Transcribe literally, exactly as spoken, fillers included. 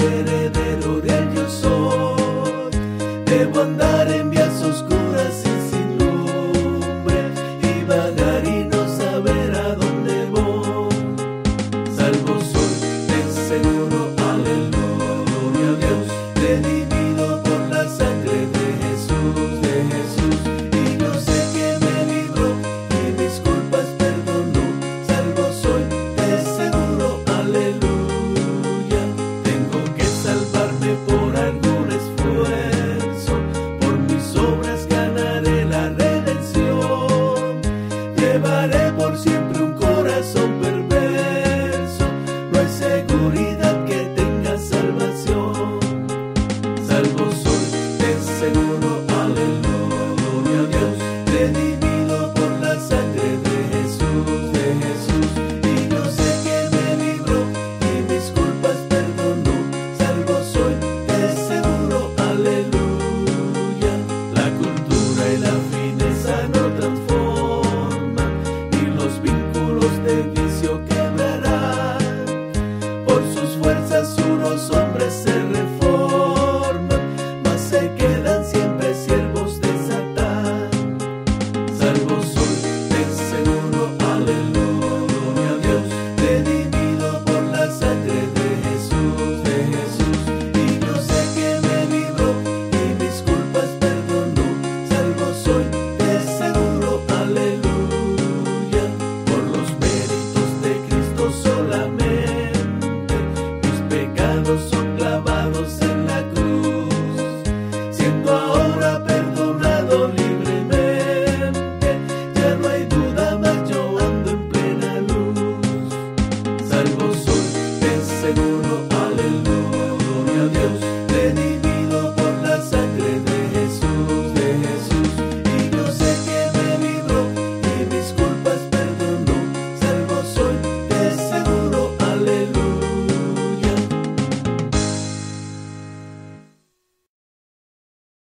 heredero del yo soy. Debo andar en vías oscuras y sin lumbre, y vagar y no saber a dónde voy. Salvo soy, de seguro, aleluya, gloria a Dios, redimido por la sangre de Jesús, de Jesús. Y yo sé que me libró y mis culpas perdonó. Salvo soy, de seguro, aleluya. Tengo que salvarme por algún esfuerzo, por mis obras ganaré la redención. Llevaré por siempre un corazón perverso, no hay seguridad que tenga salvación. Salvo soy, de seguro, aleluya, gloria a Dios, redimido por la sangre de Jesús, de Jesús. Y yo sé que me libró y mis culpas perdonó. Salvo soy, de seguro, aleluya. La cultura y la fineza no transforman, ni los vínculos de vicio quebrarán. Por sus fuerzas unos hombres se reforman, mas se quedan siempre siervos de Satán. Salvo soy, de seguro, aleluya, gloria a Dios, redimido por la sangre de Jesús, de Jesús. Y yo sé que me libró y mis culpas perdonó. Salvo soy, de seguro, aleluya. Por los méritos de Cristo solamente, mis pecados son clavados en